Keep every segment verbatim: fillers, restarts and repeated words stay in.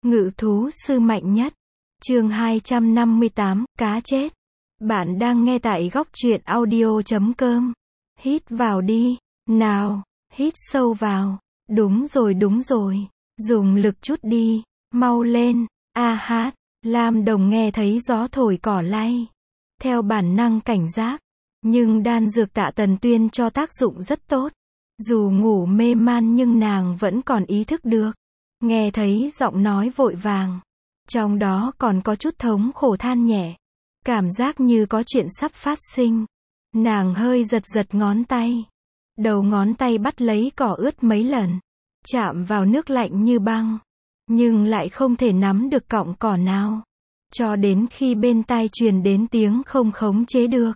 Ngự thú sư mạnh nhất. Chương hai trăm năm mươi tám, cá chết. Bạn đang nghe tại góc truyện audio chấm com. Hít vào đi. Nào, hít sâu vào. Đúng rồi đúng rồi. Dùng lực chút đi. Mau lên. A hát. Lam Đồng nghe thấy gió thổi cỏ lay. Theo bản năng cảnh giác. Nhưng đan dược Tạ Tần Tuyên cho tác dụng rất tốt. Dù ngủ mê man nhưng nàng vẫn còn ý thức được. Nghe thấy giọng nói vội vàng. Trong đó còn có chút thống khổ than nhẹ. Cảm giác như có chuyện sắp phát sinh. Nàng hơi giật giật ngón tay. Đầu ngón tay bắt lấy cỏ ướt mấy lần. Chạm vào nước lạnh như băng. Nhưng lại không thể nắm được cọng cỏ nào. Cho đến khi bên tai truyền đến tiếng không khống chế được.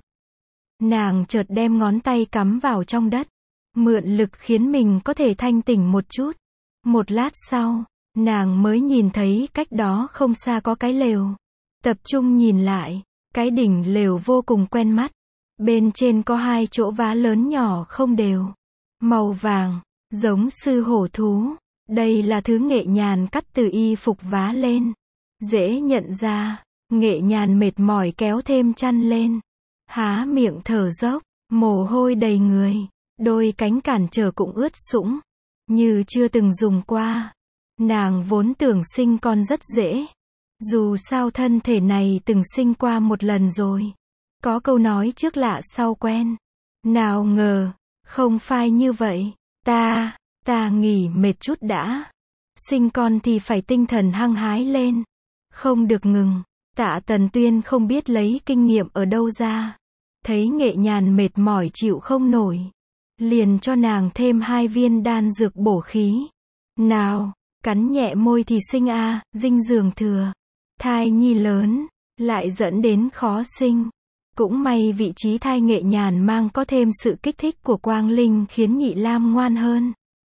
Nàng chợt đem ngón tay cắm vào trong đất. Mượn lực khiến mình có thể thanh tỉnh một chút. Một lát sau, nàng mới nhìn thấy cách đó không xa có cái lều. Tập trung nhìn lại, cái đỉnh lều vô cùng quen mắt. Bên trên có hai chỗ vá lớn nhỏ không đều. Màu vàng, giống sư hổ thú. Đây là thứ Nghệ Nhàn cắt từ y phục vá lên. Dễ nhận ra, Nghệ Nhàn mệt mỏi kéo thêm chăn lên. Há miệng thở dốc, mồ hôi đầy người. Đôi cánh cản trở cũng ướt sũng. Như chưa từng dùng qua. Nàng vốn tưởng sinh con rất dễ. Dù sao thân thể này từng sinh qua một lần rồi. Có câu nói trước lạ sau quen. Nào ngờ, không phải như vậy. Ta, ta nghỉ mệt chút đã. Sinh con thì phải tinh thần hăng hái lên. Không được ngừng. Tạ Tần Tuyên không biết lấy kinh nghiệm ở đâu ra. Thấy Nghệ Nhàn mệt mỏi chịu không nổi. Liền cho nàng thêm hai viên đan dược bổ khí. Nào, cắn nhẹ môi thì sinh a, à, dinh dưỡng thừa. Thai nhi lớn, lại dẫn đến khó sinh. Cũng may vị trí thai Nghệ Nhàn mang có thêm sự kích thích của quang linh khiến Nhị Lam ngoan hơn.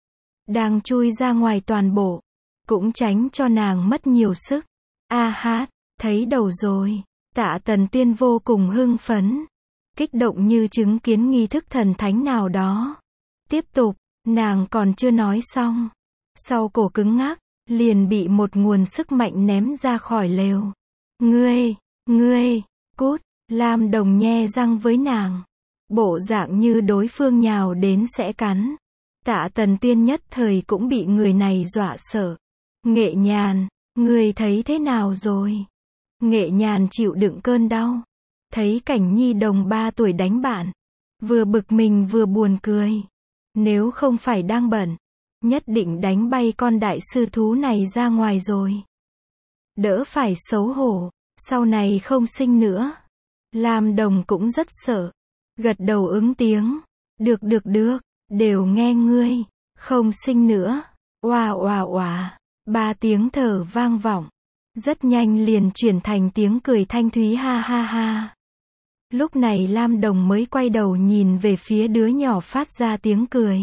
Đang chui ra ngoài toàn bộ. Cũng tránh cho nàng mất nhiều sức. A hát, thấy đầu rồi. Tạ Tần Tuyên vô cùng hưng phấn. Kích động như chứng kiến nghi thức thần thánh nào đó. Tiếp tục, nàng còn chưa nói xong. Sau cổ cứng ngắc, liền bị một nguồn sức mạnh ném ra khỏi lều. Ngươi, ngươi, cút, Lam Đồng nhe răng với nàng. Bộ dạng như đối phương nhào đến sẽ cắn. Tạ Tần Tuyên nhất thời cũng bị người này dọa sợ. Nghệ Nhàn, ngươi thấy thế nào rồi? Nghệ Nhàn chịu đựng cơn đau. Thấy cảnh nhi đồng ba tuổi đánh bạn. Vừa bực mình vừa buồn cười. Nếu không phải đang bận, nhất định đánh bay con đại sư thú này ra ngoài rồi. Đỡ phải xấu hổ, sau này không sinh nữa. Lam Đồng cũng rất sợ. Gật đầu ứng tiếng. Được được được, đều nghe ngươi. Không sinh nữa. Oà oà oà. Ba tiếng thở vang vọng. Rất nhanh liền chuyển thành tiếng cười thanh thúy ha ha ha. Lúc này Lam Đồng mới quay đầu nhìn về phía đứa nhỏ phát ra tiếng cười.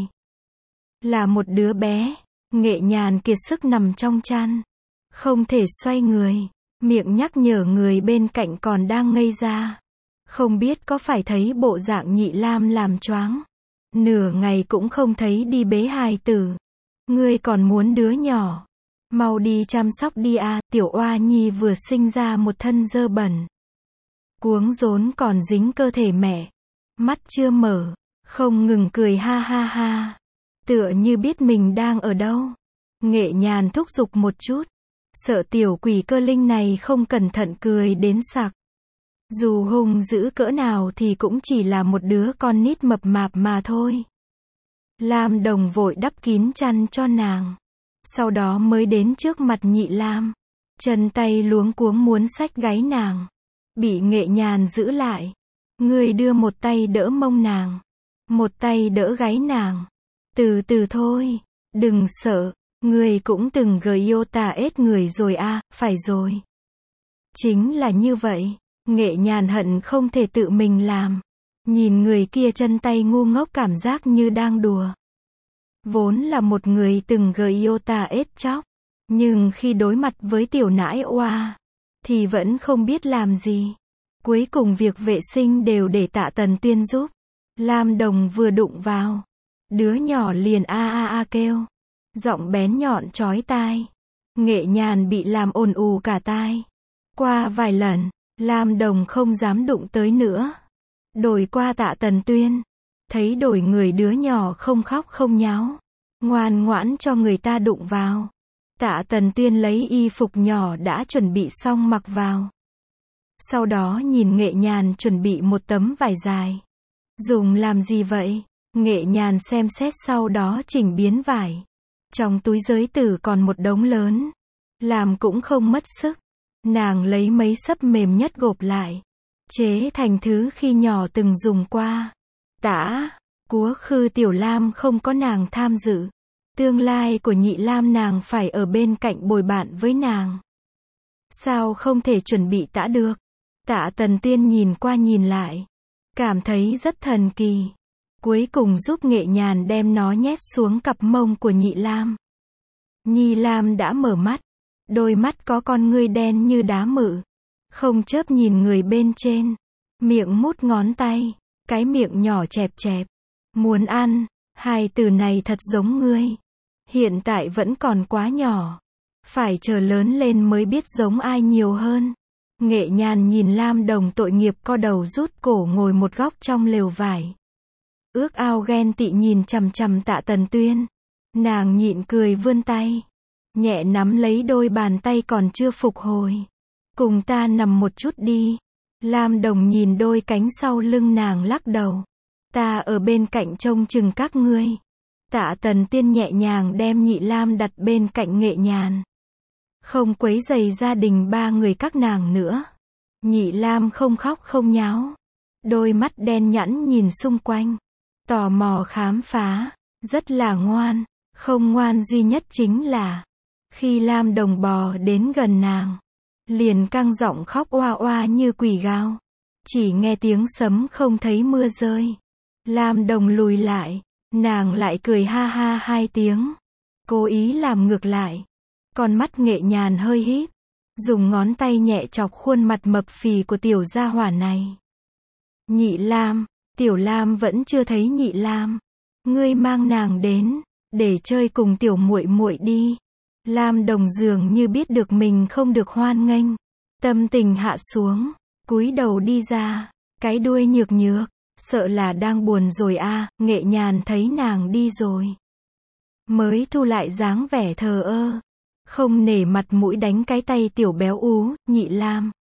Là một đứa bé. Nghệ Nhàn kiệt sức nằm trong chăn. Không thể xoay người. Miệng nhắc nhở người bên cạnh còn đang ngây ra. Không biết có phải thấy bộ dạng Nhị Lam làm choáng. Nửa ngày cũng không thấy đi bế hài tử. Ngươi còn muốn đứa nhỏ. Mau đi chăm sóc đi a, à, tiểu oa nhi vừa sinh ra một thân dơ bẩn. Cuống rốn còn dính cơ thể mẹ. Mắt chưa mở. Không ngừng cười ha ha ha. Tựa như biết mình đang ở đâu. Nghệ Nhàn thúc giục một chút. Sợ tiểu quỷ cơ linh này không cẩn thận cười đến sặc. Dù hung dữ cỡ nào thì cũng chỉ là một đứa con nít mập mạp mà thôi. Lam Đồng vội đắp kín chăn cho nàng. Sau đó mới đến trước mặt Nhị Lam. Chân tay luống cuống muốn xách gáy nàng. Bị Nghệ Nhàn giữ lại. Ngươi đưa một tay đỡ mông nàng. Một tay đỡ gáy nàng. Từ từ thôi. Đừng sợ. Ngươi cũng từng gầy tà ết người rồi a, à, phải rồi. Chính là như vậy. Nghệ Nhàn hận không thể tự mình làm. Nhìn người kia chân tay ngu ngốc cảm giác như đang đùa. Vốn là một người từng gầy tà ết chóc. Nhưng khi đối mặt với tiểu nãi oa. Thì vẫn không biết làm gì. Cuối cùng việc vệ sinh đều để Tạ Tần Tuyên giúp. Lam Đồng vừa đụng vào. Đứa nhỏ liền a a a kêu. Giọng bén nhọn chói tai. Nghệ Nhàn bị làm ồn ù cả tai. Qua vài lần, Lam Đồng không dám đụng tới nữa. Đổi qua Tạ Tần Tuyên. Thấy đổi người đứa nhỏ không khóc không nháo. Ngoan ngoãn cho người ta đụng vào. Tạ Tần Tuyên lấy y phục nhỏ đã chuẩn bị xong mặc vào. Sau đó nhìn Nghệ Nhàn chuẩn bị một tấm vải dài. Dùng làm gì vậy? Nghệ Nhàn xem xét sau đó chỉnh biến vải. Trong túi giới tử còn một đống lớn. Làm cũng không mất sức. Nàng lấy mấy xấp mềm nhất gộp lại. Chế thành thứ khi nhỏ từng dùng qua. Tả, Cúa Khư Tiểu Lam không có nàng tham dự. Tương lai của Nhị Lam nàng phải ở bên cạnh bồi bạn với nàng. Sao không thể chuẩn bị tả được? Tạ Tần Tuyên nhìn qua nhìn lại. Cảm thấy rất thần kỳ. Cuối cùng giúp Nghệ Nhàn đem nó nhét xuống cặp mông của Nhị Lam. Nhị Lam đã mở mắt. Đôi mắt có con ngươi đen như đá mự. Không chớp nhìn người bên trên. Miệng mút ngón tay. Cái miệng nhỏ chẹp chẹp. Muốn ăn. Hai từ này thật giống ngươi. Hiện tại vẫn còn quá nhỏ. Phải chờ lớn lên mới biết giống ai nhiều hơn. Nghệ Nhàn nhìn Lam Đồng tội nghiệp co đầu rút cổ ngồi một góc trong lều vải. Ước ao ghen tị nhìn chằm chằm Tạ Tần Tuyên. Nàng nhịn cười vươn tay. Nhẹ nắm lấy đôi bàn tay còn chưa phục hồi. Cùng ta nằm một chút đi. Lam Đồng nhìn đôi cánh sau lưng nàng lắc đầu. Ta ở bên cạnh trông chừng các ngươi. Tạ Tần Tuyên nhẹ nhàng đem Nhị Lam đặt bên cạnh Nghệ Nhàn. Không quấy rầy gia đình ba người các nàng nữa. Nhị Lam không khóc không nháo. Đôi mắt đen nhẵn nhìn xung quanh. Tò mò khám phá. Rất là ngoan. Không ngoan duy nhất chính là khi Lam Đồng bò đến gần nàng. Liền căng giọng khóc oa oa như quỷ gào. Chỉ nghe tiếng sấm không thấy mưa rơi. Lam Đồng lùi lại. Nàng lại cười ha ha hai tiếng. Cố ý làm ngược lại. Con mắt Nghệ Nhàn hơi híp. Dùng ngón tay nhẹ chọc khuôn mặt mập phì của tiểu gia hỏa này. Nhị Lam. Tiểu Lam vẫn chưa thấy Nhị Lam. Ngươi mang nàng đến. Để chơi cùng tiểu muội muội đi. Lam Đồng dường như biết được mình không được hoan nghênh. Tâm tình hạ xuống. Cúi đầu đi ra. Cái đuôi nhược nhược. Sợ là đang buồn rồi a. À, Nghệ Nhàn thấy nàng đi rồi. Mới thu lại dáng vẻ thờ ơ. Không nể mặt mũi đánh cái tay tiểu béo ú. Nhị Lam.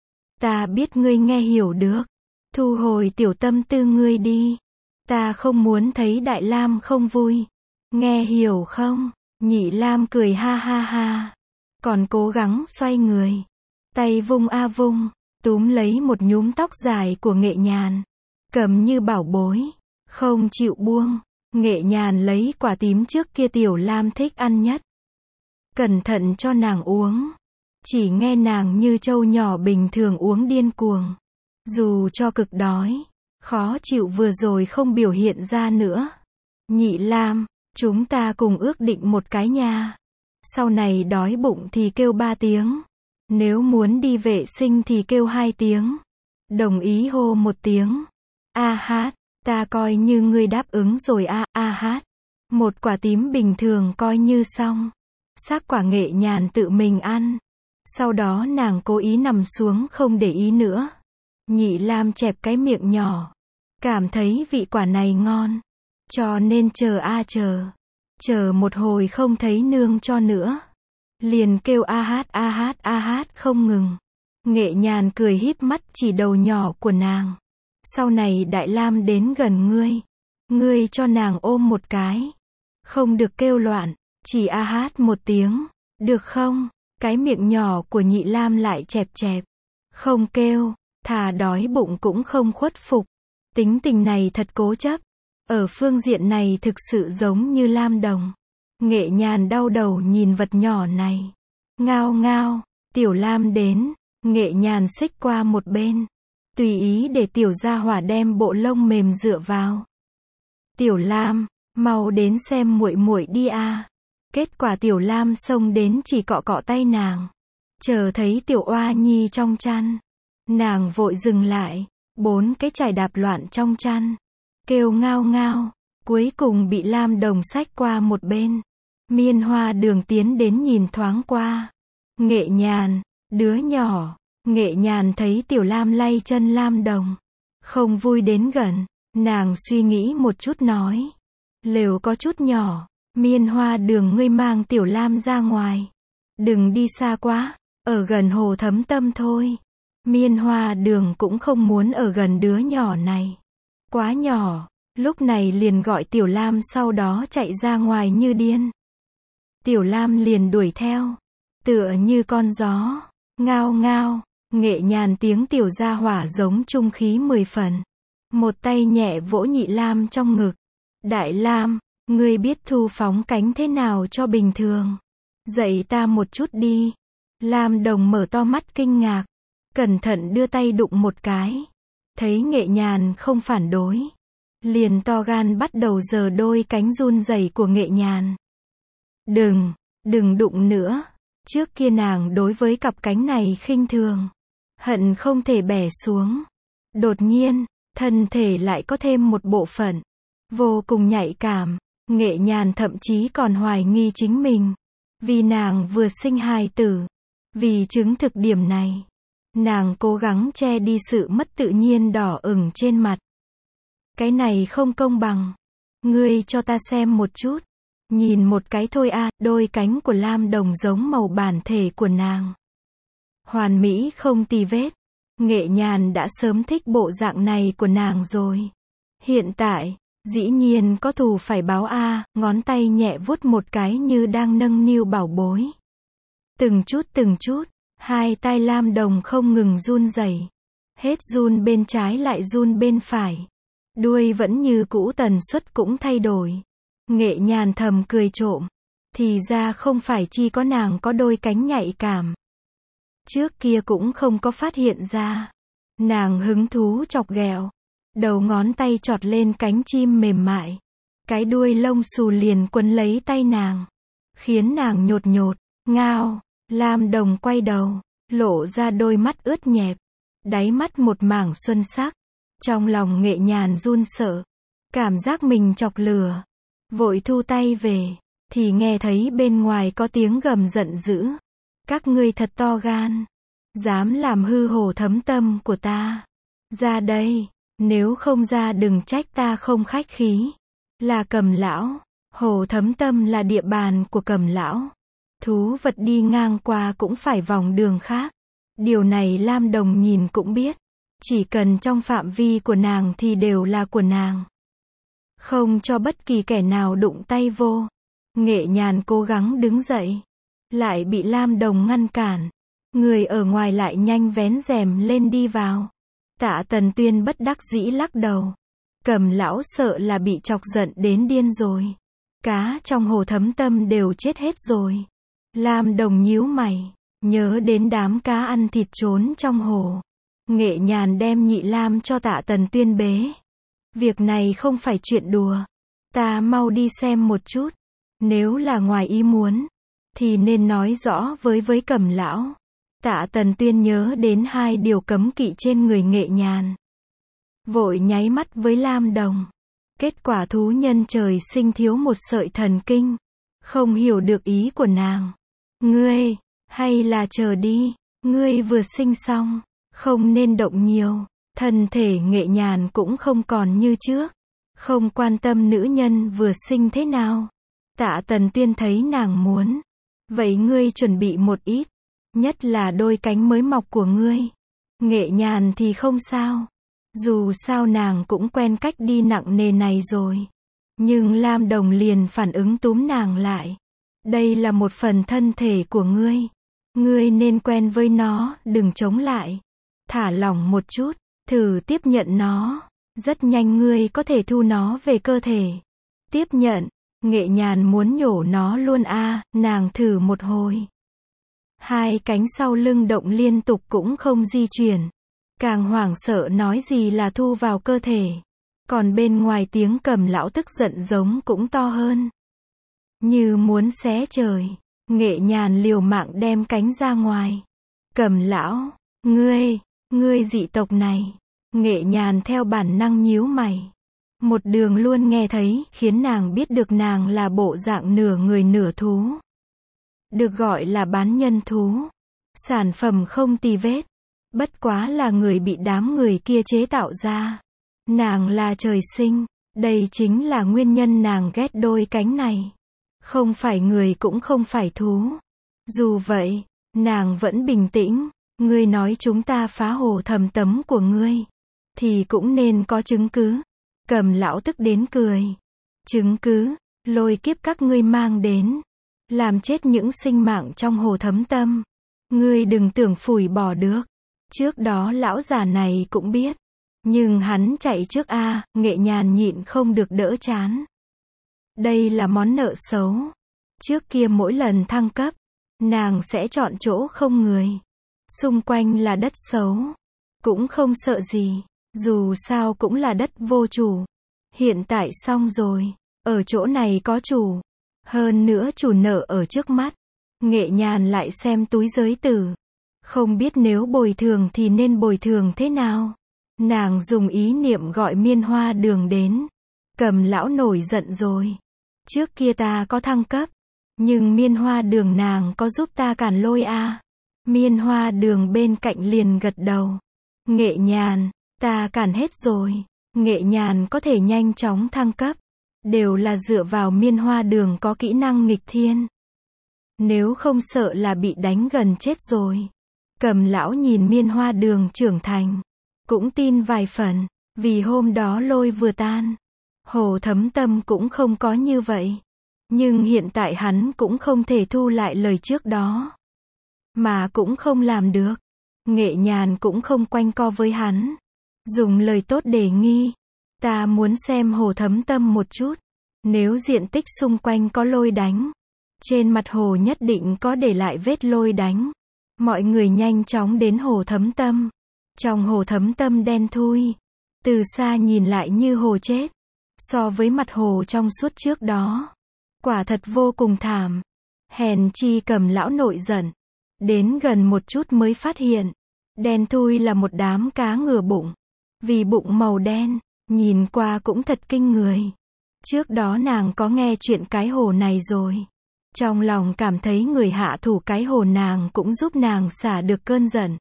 Ta biết ngươi nghe hiểu được. Thu hồi tiểu tâm tư ngươi đi. Ta không muốn thấy Đại Lam không vui. Nghe hiểu không? Nhị Lam cười ha ha ha. Còn cố gắng xoay người. Tay vung a vung. Túm lấy một nhúm tóc dài của Nghệ Nhàn. Cầm như bảo bối. Không chịu buông. Nghệ Nhàn lấy quả tím trước kia tiểu Lam thích ăn nhất. Cẩn thận cho nàng uống. Chỉ nghe nàng như trâu nhỏ bình thường uống điên cuồng. Dù cho cực đói. Khó chịu vừa rồi không biểu hiện ra nữa. Nhị Lam. Chúng ta cùng ước định một cái nha. Sau này đói bụng thì kêu ba tiếng. Nếu muốn đi vệ sinh thì kêu hai tiếng. Đồng ý hô một tiếng. A hát, ta coi như ngươi đáp ứng rồi a, a hát. Một quả tím bình thường coi như xong. Xác quả Nghệ Nhàn tự mình ăn. Sau đó nàng cố ý nằm xuống không để ý nữa. Nhị Lam chẹp cái miệng nhỏ. Cảm thấy vị quả này ngon. Cho nên chờ a chờ. Chờ một hồi không thấy nương cho nữa. Liền kêu a hát a hát a hát không ngừng. Nghệ Nhàn cười híp mắt chỉ đầu nhỏ của nàng. Sau này Đại Lam đến gần ngươi. Ngươi cho nàng ôm một cái. Không được kêu loạn. Chỉ a hát một tiếng. Được không? Cái miệng nhỏ của Nhị Lam lại chẹp chẹp. Không kêu. Thà đói bụng cũng không khuất phục. Tính tình này thật cố chấp. Ở phương diện này thực sự giống như Lam Đồng. Nghệ Nhàn đau đầu nhìn vật nhỏ này. Ngao ngao. Tiểu Lam đến. Nghệ Nhàn xích qua một bên. Tùy ý để tiểu gia hỏa đem bộ lông mềm dựa vào. Tiểu Lam, mau đến xem muội muội đi a. Kết quả tiểu Lam xông đến chỉ cọ cọ tay nàng. Chờ thấy tiểu oa nhi trong chăn. Nàng vội dừng lại. Bốn cái chải đạp loạn trong chăn. Kêu ngao ngao. Cuối cùng bị Lam Đồng xách qua một bên. Miên Hoa Đường tiến đến nhìn thoáng qua. Nghệ Nhàn, đứa nhỏ. Nghệ Nhàn thấy Tiểu Lam lay chân Lam Đồng. Không vui đến gần. Nàng suy nghĩ một chút nói. Lều có chút nhỏ. Miên Hoa Đường ngươi mang Tiểu Lam ra ngoài. Đừng đi xa quá. Ở gần hồ Thấm Tâm thôi. Miên Hoa Đường cũng không muốn ở gần đứa nhỏ này. Quá nhỏ. Lúc này liền gọi Tiểu Lam sau đó chạy ra ngoài như điên. Tiểu Lam liền đuổi theo. Tựa như con gió. Ngao ngao. Nghệ Nhàn tiếng tiểu gia hỏa giống trung khí mười phần. Một tay nhẹ vỗ Nhị Lam trong ngực. Đại Lam, ngươi biết thu phóng cánh thế nào cho bình thường. Dạy ta một chút đi. Lam Đồng mở to mắt kinh ngạc. Cẩn thận đưa tay đụng một cái. Thấy Nghệ Nhàn không phản đối. Liền to gan bắt đầu giở đôi cánh run rẩy của Nghệ Nhàn. Đừng, đừng đụng nữa. Trước kia nàng đối với cặp cánh này khinh thường. Hận không thể bẻ xuống. Đột nhiên, thân thể lại có thêm một bộ phận. Vô cùng nhạy cảm. Nghệ Nhàn thậm chí còn hoài nghi chính mình. Vì nàng vừa sinh hài tử. Vì chứng thực điểm này. Nàng cố gắng che đi sự mất tự nhiên đỏ ửng trên mặt. Cái này không công bằng. Ngươi cho ta xem một chút. Nhìn một cái thôi a, à, đôi cánh của Lam Đồng giống màu bản thể của nàng. Hoàn mỹ không tì vết. Nghệ Nhàn đã sớm thích bộ dạng này của nàng rồi. Hiện tại, dĩ nhiên có thù phải báo a, à, ngón tay nhẹ vuốt một cái như đang nâng niu bảo bối. Từng chút từng chút, hai tay Lam Đồng không ngừng run rẩy. Hết run bên trái lại run bên phải. Đuôi vẫn như cũ, tần suất cũng thay đổi. Nghệ Nhàn thầm cười trộm. Thì ra không phải chỉ có nàng có đôi cánh nhạy cảm. Trước kia cũng không có phát hiện ra. Nàng hứng thú chọc ghẹo. Đầu ngón tay chọt lên cánh chim mềm mại. Cái đuôi lông xù liền quấn lấy tay nàng. Khiến nàng nhột nhột, ngao. Lam Đồng quay đầu. Lộ ra đôi mắt ướt nhẹp. Đáy mắt một mảng xuân sắc. Trong lòng Nghệ Nhàn run sợ. Cảm giác mình chọc lửa. Vội thu tay về. Thì nghe thấy bên ngoài có tiếng gầm giận dữ. Các ngươi thật to gan. Dám làm hư hồ Thấm Tâm của ta. Ra đây. Nếu không ra đừng trách ta không khách khí. Là Cầm lão. Hồ Thấm Tâm là địa bàn của Cầm lão. Thú vật đi ngang qua cũng phải vòng đường khác. Điều này Lam Đồng nhìn cũng biết. Chỉ cần trong phạm vi của nàng thì đều là của nàng. Không cho bất kỳ kẻ nào đụng tay vô. Nghệ Nhàn cố gắng đứng dậy. Lại bị Lam Đồng ngăn cản. Người ở ngoài lại nhanh vén rèm lên đi vào. Tạ Tần Tuyên bất đắc dĩ lắc đầu. Cầm lão sợ là bị chọc giận đến điên rồi. Cá trong hồ Thấm Tâm đều chết hết rồi. Lam Đồng nhíu mày. Nhớ đến đám cá ăn thịt trốn trong hồ. Nghệ Nhàn đem Nhị Lam cho Tạ Tần Tuyên bế. Việc này không phải chuyện đùa. Ta mau đi xem một chút. Nếu là ngoài ý muốn, thì nên nói rõ với với Cầm lão. Tạ Tần Tuyên nhớ đến hai điều cấm kỵ trên người Nghệ Nhàn. Vội nháy mắt với Lam Đồng. Kết quả thú nhân trời sinh thiếu một sợi thần kinh. Không hiểu được ý của nàng. Ngươi, hay là chờ đi. Ngươi vừa sinh xong. Không nên động nhiều. Thân thể Nghệ Nhàn cũng không còn như trước. Không quan tâm nữ nhân vừa sinh thế nào. Tạ Tần Tuyên thấy nàng muốn. Vậy ngươi chuẩn bị một ít. Nhất là đôi cánh mới mọc của ngươi. Nghệ Nhàn thì không sao. Dù sao nàng cũng quen cách đi nặng nề này rồi. Nhưng Lam Đồng liền phản ứng túm nàng lại. Đây là một phần thân thể của ngươi. Ngươi nên quen với nó, đừng chống lại. Thả lỏng một chút, thử tiếp nhận nó. Rất nhanh ngươi có thể thu nó về cơ thể. Tiếp nhận. Nghệ Nhàn muốn nhổ nó luôn a, à, nàng thử một hồi. Hai cánh sau lưng động liên tục cũng không di chuyển. Càng hoảng sợ nói gì là thu vào cơ thể. Còn bên ngoài tiếng Cầm lão tức giận giống cũng to hơn. Như muốn xé trời. Nghệ Nhàn liều mạng đem cánh ra ngoài. Cầm lão, ngươi, ngươi dị tộc này. Nghệ Nhàn theo bản năng nhíu mày. Một đường luôn nghe thấy, khiến nàng biết được nàng là bộ dạng nửa người nửa thú. Được gọi là bán nhân thú. Sản phẩm không tì vết. Bất quá là người bị đám người kia chế tạo ra. Nàng là trời sinh. Đây chính là nguyên nhân nàng ghét đôi cánh này. Không phải người cũng không phải thú. Dù vậy, nàng vẫn bình tĩnh. Ngươi nói chúng ta phá hồ thầm tấm của ngươi. Thì cũng nên có chứng cứ. Cầm lão tức đến cười. Chứng cứ, lôi kiếp các ngươi mang đến. Làm chết những sinh mạng trong hồ thấm tâm. Ngươi đừng tưởng phủi bỏ được. Trước đó lão già này cũng biết. Nhưng hắn chạy trước a, Nghệ Nhàn nhịn không được đỡ chán. Đây là món nợ xấu. Trước kia mỗi lần thăng cấp, nàng sẽ chọn chỗ không người. Xung quanh là đất xấu. Cũng không sợ gì. Dù sao cũng là đất vô chủ. Hiện tại xong rồi. Ở chỗ này có chủ. Hơn nữa chủ nợ ở trước mắt. Nghệ Nhàn lại xem túi giới tử. Không biết nếu bồi thường thì nên bồi thường thế nào. Nàng dùng ý niệm gọi Miên Hoa Đường đến. Cầm lão nổi giận rồi. Trước kia ta có thăng cấp. Nhưng Miên Hoa Đường nàng có giúp ta cản lôi a? Miên Hoa Đường bên cạnh liền gật đầu. Nghệ Nhàn, ta cản hết rồi. Nghệ Nhàn có thể nhanh chóng thăng cấp. Đều là dựa vào Miên Hoa Đường có kỹ năng nghịch thiên. Nếu không sợ là bị đánh gần chết rồi. Cầm lão nhìn Miên Hoa Đường trưởng thành. Cũng tin vài phần. Vì hôm đó lôi vừa tan. Hồ Thấm Tâm cũng không có như vậy. Nhưng hiện tại hắn cũng không thể thu lại lời trước đó. Mà cũng không làm được. Nghệ Nhàn cũng không quanh co với hắn. Dùng lời tốt đề nghi. Ta muốn xem Hồ Thấm Tâm một chút. Nếu diện tích xung quanh có lôi đánh. Trên mặt hồ nhất định có để lại vết lôi đánh. Mọi người nhanh chóng đến Hồ Thấm Tâm. Trong Hồ Thấm Tâm đen thui. Từ xa nhìn lại như hồ chết. So với mặt hồ trong suốt trước đó. Quả thật vô cùng thảm. Hèn chi Cầm lão nội giận. Đến gần một chút mới phát hiện. Đen thui là một đám cá ngửa bụng. Vì bụng màu đen, nhìn qua cũng thật kinh người. Trước đó nàng có nghe chuyện cái hồ này rồi. Trong lòng cảm thấy người hạ thủ cái hồ nàng cũng giúp nàng xả được cơn giận.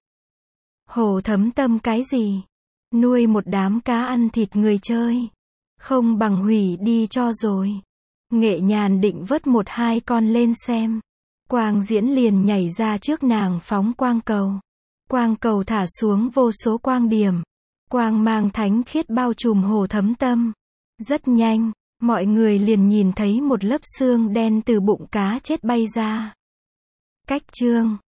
Hồ Thấm Tâm cái gì? Nuôi một đám cá ăn thịt người chơi. Không bằng hủy đi cho rồi. Nghệ Nhàn định vớt một hai con lên xem. Quang Diễn liền nhảy ra trước nàng phóng quang cầu. Quang cầu thả xuống vô số quang điểm. Quang mang thánh khiết bao trùm Hồ Thấm Tâm. Rất nhanh, mọi người liền nhìn thấy một lớp xương đen từ bụng cá chết bay ra. Cách chương